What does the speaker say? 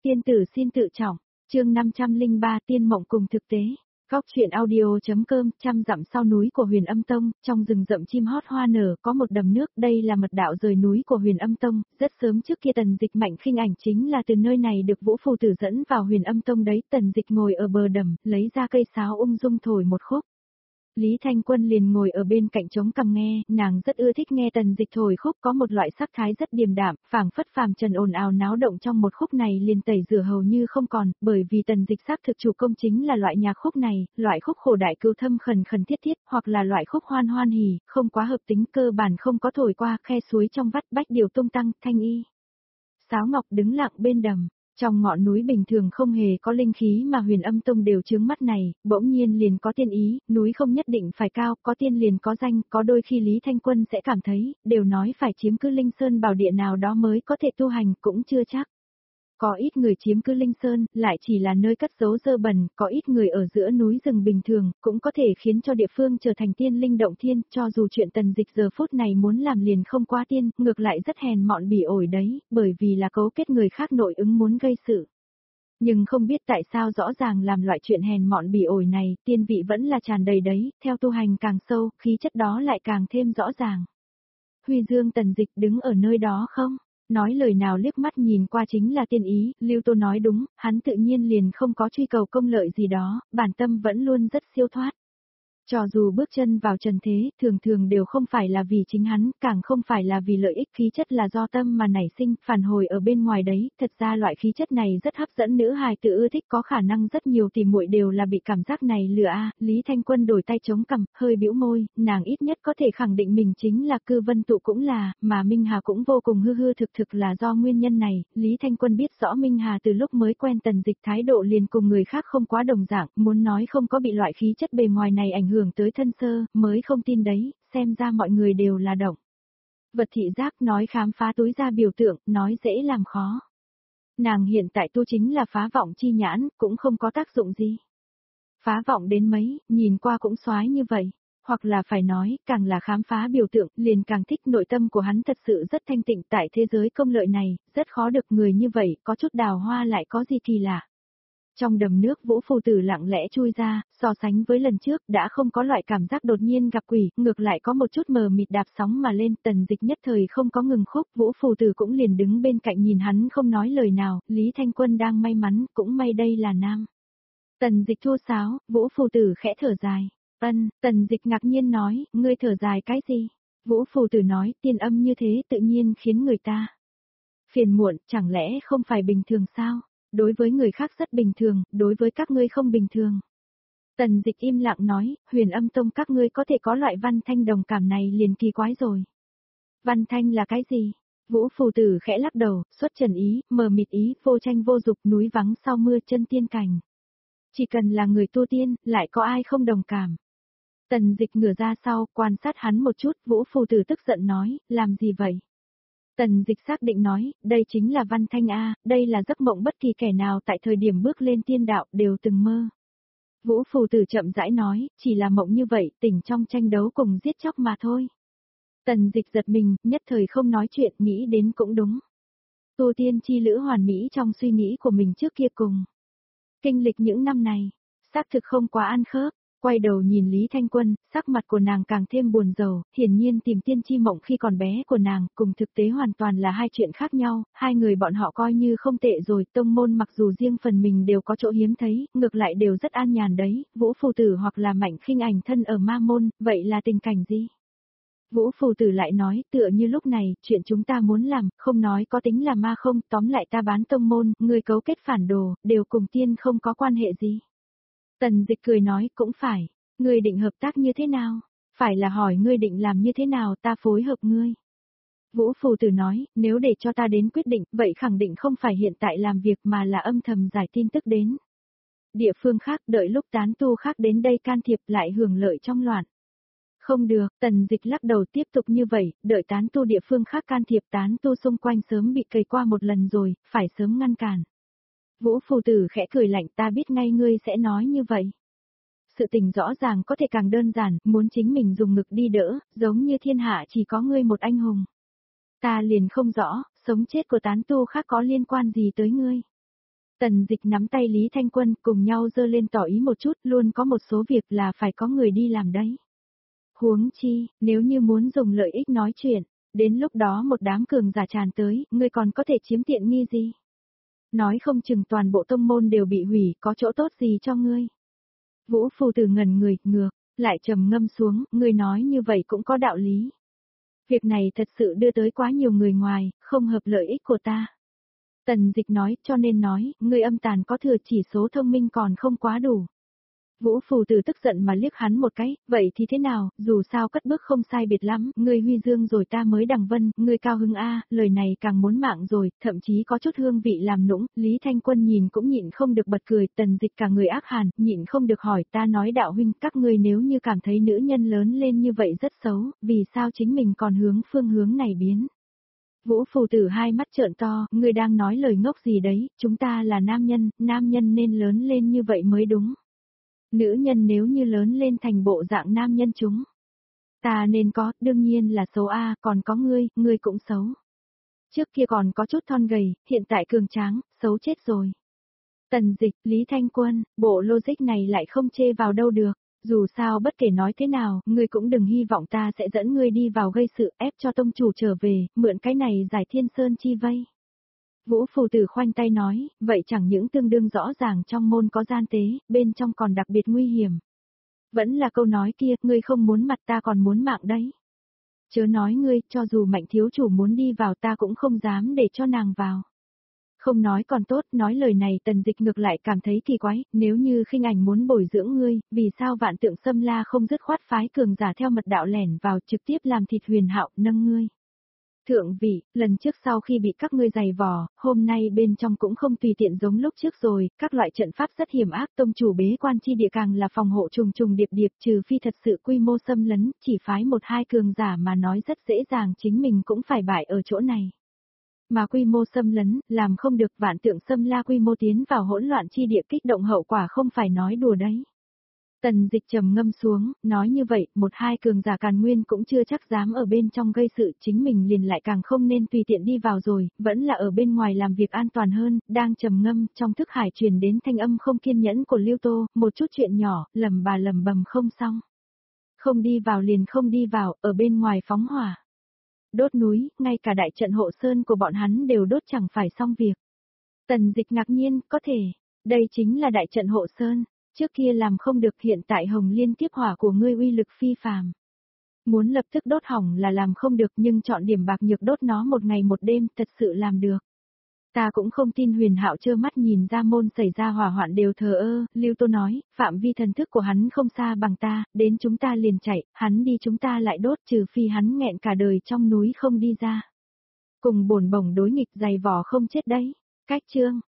Tiên tử xin tự trọng, chương 503 tiên mộng cùng thực tế. Góc truyện audio.com. Trăm dặm sau núi của Huyền Âm Tông, trong rừng rậm chim hót hoa nở có một đầm nước, đây là mật đạo rời núi của Huyền Âm Tông, rất sớm trước kia Tần Dịch Mạnh khinh ảnh chính là từ nơi này được Vũ Phù Tử dẫn vào Huyền Âm Tông đấy. Tần Dịch ngồi ở bờ đầm, lấy ra cây sáo ung dung thổi một khúc. Lý Thanh Quân liền ngồi ở bên cạnh trống cằm nghe, nàng rất ưa thích nghe Tần Dịch thổi khúc, có một loại sắc thái rất điềm đạm, phảng phất phàm trần ồn ào náo động trong một khúc này liền tẩy rửa hầu như không còn, bởi vì Tần Dịch xác thực chủ công chính là loại nhạc khúc này, loại khúc khổ đại cưu thâm khẩn khẩn thiết thiết, hoặc là loại khúc hoan hoan hỉ, không quá hợp tính, cơ bản không có thổi qua, khe suối trong vắt bách điều tung tăng, thanh y. Sáo ngọc đứng lặng bên đầm. Trong ngọn núi bình thường không hề có linh khí mà Huyền Âm Tông đều chướng mắt này, bỗng nhiên liền có tiên ý, núi không nhất định phải cao, có tiên liền có danh, có đôi khi Lý Thanh Quân sẽ cảm thấy, đều nói phải chiếm cứ linh sơn bảo địa nào đó mới có thể tu hành, cũng chưa chắc. Có ít người chiếm cứ linh sơn, lại chỉ là nơi cất giấu dơ bẩn, có ít người ở giữa núi rừng bình thường, cũng có thể khiến cho địa phương trở thành tiên linh động thiên, cho dù chuyện Tần Dịch giờ phút này muốn làm liền không quá tiên, ngược lại rất hèn mọn bỉ ổi đấy, bởi vì là cấu kết người khác nội ứng muốn gây sự. Nhưng không biết tại sao rõ ràng làm loại chuyện hèn mọn bỉ ổi này, tiên vị vẫn là tràn đầy đấy, theo tu hành càng sâu, khí chất đó lại càng thêm rõ ràng. Huy Dương Tần Dịch đứng ở nơi đó không? Nói lời nào liếc mắt nhìn qua chính là tiên ý, Lưu Tô nói đúng, hắn tự nhiên liền không có truy cầu công lợi gì đó, bản tâm vẫn luôn rất siêu thoát. Cho dù bước chân vào trần thế, thường thường đều không phải là vì chính hắn, càng không phải là vì lợi ích, khí chất là do tâm mà nảy sinh, phản hồi ở bên ngoài đấy, thật ra loại khí chất này rất hấp dẫn nữ hài tử ưa thích, có khả năng rất nhiều tỷ muội đều là bị cảm giác này lừa a. Lý Thanh Quân đổi tay chống cằm, hơi bĩu môi, nàng ít nhất có thể khẳng định mình chính là Cư Vân Tụ cũng là, mà Minh Hà cũng vô cùng hư hư thực thực là do nguyên nhân này. Lý Thanh Quân biết rõ Minh Hà từ lúc mới quen Tần Dịch thái độ liền cùng người khác không quá đồng dạng, muốn nói không có bị loại khí chất bề ngoài này ảnh hưởng tới thân sơ, mới không tin đấy, xem ra mọi người đều là động vật thị giác, nói khám phá túi ra biểu tượng, nói dễ làm khó. Nàng hiện tại tu chính là phá vọng chi nhãn, cũng không có tác dụng gì. Phá vọng đến mấy, nhìn qua cũng xoái như vậy. Hoặc là phải nói, càng là khám phá biểu tượng, liền càng thích. Nội tâm của hắn thật sự rất thanh tịnh, tại thế giới công lợi này, rất khó được người như vậy, có chút đào hoa lại có gì kỳ lạ. Trong đầm nước Vũ Phù Tử lặng lẽ chui ra, so sánh với lần trước đã không có loại cảm giác đột nhiên gặp quỷ, ngược lại có một chút mờ mịt đạp sóng mà lên. Tần Dịch nhất thời không có ngừng khúc, Vũ Phù Tử cũng liền đứng bên cạnh nhìn hắn không nói lời nào. Lý Thanh Quân đang may mắn, cũng may đây là nam. Tần Dịch thua sáo, Vũ Phù Tử khẽ thở dài. Tần Dịch ngạc nhiên nói, ngươi thở dài cái gì? Vũ Phù Tử nói, tiên âm như thế tự nhiên khiến người ta phiền muộn, chẳng lẽ không phải bình thường sao? Đối với người khác rất bình thường, đối với các ngươi không bình thường. Tần Dịch im lặng nói, Huyền Âm Tông các ngươi có thể có loại văn thanh đồng cảm này liền kỳ quái rồi. Văn thanh là cái gì? Vũ Phù Tử khẽ lắc đầu, xuất trần ý, mờ mịt ý, vô tranh vô dục, núi vắng sau mưa, chân tiên cảnh. Chỉ cần là người tu tiên, lại có ai không đồng cảm. Tần Dịch ngửa ra sau, quan sát hắn một chút, Vũ Phù Tử tức giận nói, làm gì vậy? Tần Dịch xác định nói, đây chính là văn thanh a, đây là giấc mộng bất kỳ kẻ nào tại thời điểm bước lên tiên đạo đều từng mơ. Vũ Phù Tử chậm rãi nói, chỉ là mộng như vậy, tỉnh trong tranh đấu cùng giết chóc mà thôi. Tần Dịch giật mình, nhất thời không nói chuyện, nghĩ đến cũng đúng. Tu tiên chi lữ hoàn mỹ trong suy nghĩ của mình trước kia cùng kinh lịch những năm này, xác thực không quá ăn khớp. Quay đầu nhìn Lý Thanh Quân, sắc mặt của nàng càng thêm buồn rầu, hiển nhiên tìm tiên chi mộng khi còn bé của nàng, cùng thực tế hoàn toàn là hai chuyện khác nhau, hai người bọn họ coi như không tệ rồi, tông môn mặc dù riêng phần mình đều có chỗ hiếm thấy, ngược lại đều rất an nhàn đấy, Vũ Phù Tử hoặc là Mạnh Khinh Ảnh thân ở ma môn, vậy là tình cảnh gì? Vũ Phù Tử lại nói, tựa như lúc này, chuyện chúng ta muốn làm, không nói có tính là ma không, tóm lại ta bán tông môn, người cấu kết phản đồ, đều cùng tiên không có quan hệ gì. Tần Dịch cười nói, cũng phải, ngươi định hợp tác như thế nào? Phải là hỏi ngươi định làm như thế nào ta phối hợp ngươi. Vũ Phù Tử nói, nếu để cho ta đến quyết định, vậy khẳng định không phải hiện tại làm việc mà là âm thầm giải tin tức đến địa phương khác, đợi lúc tán tu khác đến đây can thiệp lại hưởng lợi trong loạn. Không được, Tần Dịch lắc đầu, tiếp tục như vậy, đợi tán tu địa phương khác can thiệp, tán tu xung quanh sớm bị cày qua một lần rồi, phải sớm ngăn cản. Vũ Phù Tử khẽ cười lạnh, ta biết ngay ngươi sẽ nói như vậy. Sự tình rõ ràng có thể càng đơn giản, muốn chính mình dùng ngực đi đỡ, giống như thiên hạ chỉ có ngươi một anh hùng. Ta liền không rõ, sống chết của tán tu khác có liên quan gì tới ngươi. Tần Dịch nắm tay Lý Thanh Quân cùng nhau giơ lên tỏ ý một chút, luôn có một số việc là phải có người đi làm đấy. Huống chi, nếu như muốn dùng lợi ích nói chuyện, đến lúc đó một đám cường giả tràn tới, ngươi còn có thể chiếm tiện nghi gì? Nói không chừng toàn bộ tông môn đều bị hủy, có chỗ tốt gì cho ngươi? Vũ Phù Tử ngẩn người, ngược, lại trầm ngâm xuống, ngươi nói như vậy cũng có đạo lý. Việc này thật sự đưa tới quá nhiều người ngoài, không hợp lợi ích của ta. Tần Dịch nói, cho nên nói, ngươi âm tàn có thừa chỉ số thông minh còn không quá đủ. Vũ Phù Tử tức giận mà liếc hắn một cái, vậy thì thế nào, dù sao cất bước không sai biệt lắm, ngươi huy dương rồi ta mới đằng vân, ngươi cao hứng a, lời này càng muốn mạng rồi, thậm chí có chút hương vị làm nũng, Lý Thanh Quân nhìn cũng nhịn không được bật cười, Tần Dịch cả người ác hàn, nhịn không được hỏi, ta nói đạo huynh, các ngươi nếu như cảm thấy nữ nhân lớn lên như vậy rất xấu, vì sao chính mình còn hướng phương hướng này biến? Vũ Phù Tử hai mắt trợn to, ngươi đang nói lời ngốc gì đấy, chúng ta là nam nhân nên lớn lên như vậy mới đúng. Nữ nhân nếu như lớn lên thành bộ dạng nam nhân chúng. Ta nên có, đương nhiên là xấu a, còn có ngươi cũng xấu. Trước kia còn có chút thon gầy, hiện tại cường tráng, xấu chết rồi. Tần Dịch, Lý Thanh Quân, bộ logic này lại không chê vào đâu được. Dù sao bất kể nói thế nào, ngươi cũng đừng hy vọng ta sẽ dẫn ngươi đi vào gây sự ép cho tông chủ trở về, mượn cái này giải Thiên Sơn chi vây. Vũ Phù Tử khoanh tay nói, vậy chẳng những tương đương rõ ràng trong môn có gian tế, bên trong còn đặc biệt nguy hiểm. Vẫn là câu nói kia, ngươi không muốn mặt ta còn muốn mạng đấy. Chớ nói ngươi, cho dù Mạnh thiếu chủ muốn đi vào ta cũng không dám để cho nàng vào. Không nói còn tốt, nói lời này Tần Dịch ngược lại cảm thấy kỳ quái, nếu như khinh ảnh muốn bồi dưỡng ngươi, vì sao Vạn Tượng Xâm La không dứt khoát phái cường giả theo mật đạo lẻn vào trực tiếp làm thịt Huyền Hạo nâng ngươi. Thượng vị, lần trước sau khi bị các ngươi giày vò, hôm nay bên trong cũng không tùy tiện giống lúc trước rồi, các loại trận pháp rất hiểm ác, tông chủ bế quan chi địa càng là phòng hộ trùng trùng điệp điệp, trừ phi thật sự quy mô xâm lấn, chỉ phái một hai cường giả mà nói rất dễ dàng chính mình cũng phải bại ở chỗ này. Mà quy mô xâm lấn, làm không được Vạn Tượng Xâm La quy mô tiến vào hỗn loạn chi địa kích động hậu quả không phải nói đùa đấy. Tần Dịch trầm ngâm xuống, nói như vậy, một hai cường giả Càn Nguyên cũng chưa chắc dám ở bên trong gây sự, chính mình liền lại càng không nên tùy tiện đi vào rồi, vẫn là ở bên ngoài làm việc an toàn hơn, đang trầm ngâm, trong thức hải truyền đến thanh âm không kiên nhẫn của Lưu Tô, một chút chuyện nhỏ, lầm bầm không xong. Không đi vào liền không đi vào, ở bên ngoài phóng hỏa. Đốt núi, ngay cả đại trận hộ sơn của bọn hắn đều đốt chẳng phải xong việc. Tần Dịch ngạc nhiên, có thể, đây chính là đại trận hộ sơn. Trước kia làm không được, hiện tại Hồng Liên tiếp hỏa của ngươi uy lực phi phàm. Muốn lập tức đốt hỏng là làm không được, nhưng chọn điểm bạc nhược đốt nó một ngày một đêm thật sự làm được. Ta cũng không tin Huyền Hạo trơ mắt nhìn ra môn xảy ra hỏa hoạn đều thờ ơ, Lưu Tô nói, phạm vi thần thức của hắn không xa bằng ta, đến chúng ta liền chạy, hắn đi chúng ta lại đốt, trừ phi hắn nghẹn cả đời trong núi không đi ra. Cùng bổn bổng đối nghịch dày vò không chết đấy. Cách chương